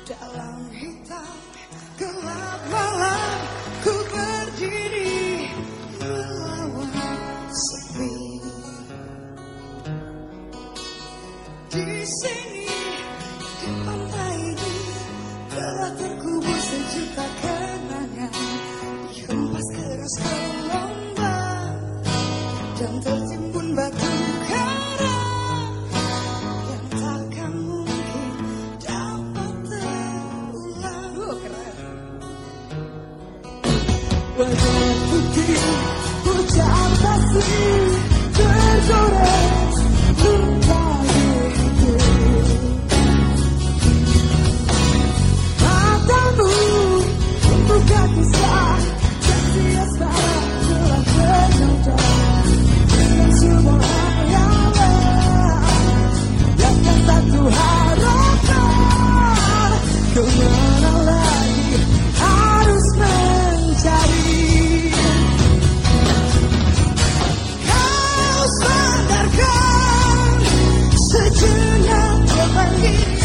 Dalam hitam gelap malam ku berdiri melawan sepi. Di sini di pantai ini telah terkubur sejuta kenangan, dihempas keras gelombang dan tertimbun batu karang yang takkan mungkin dapat terulang. Wajah putih, ucap kasih tergores luka itu. Matamu membuka kisah dan sia-sia telah bernonton dengan semua hayalan dan satu harapan. Kemana lagi harus mencari? Kau sadarkan sejenak beban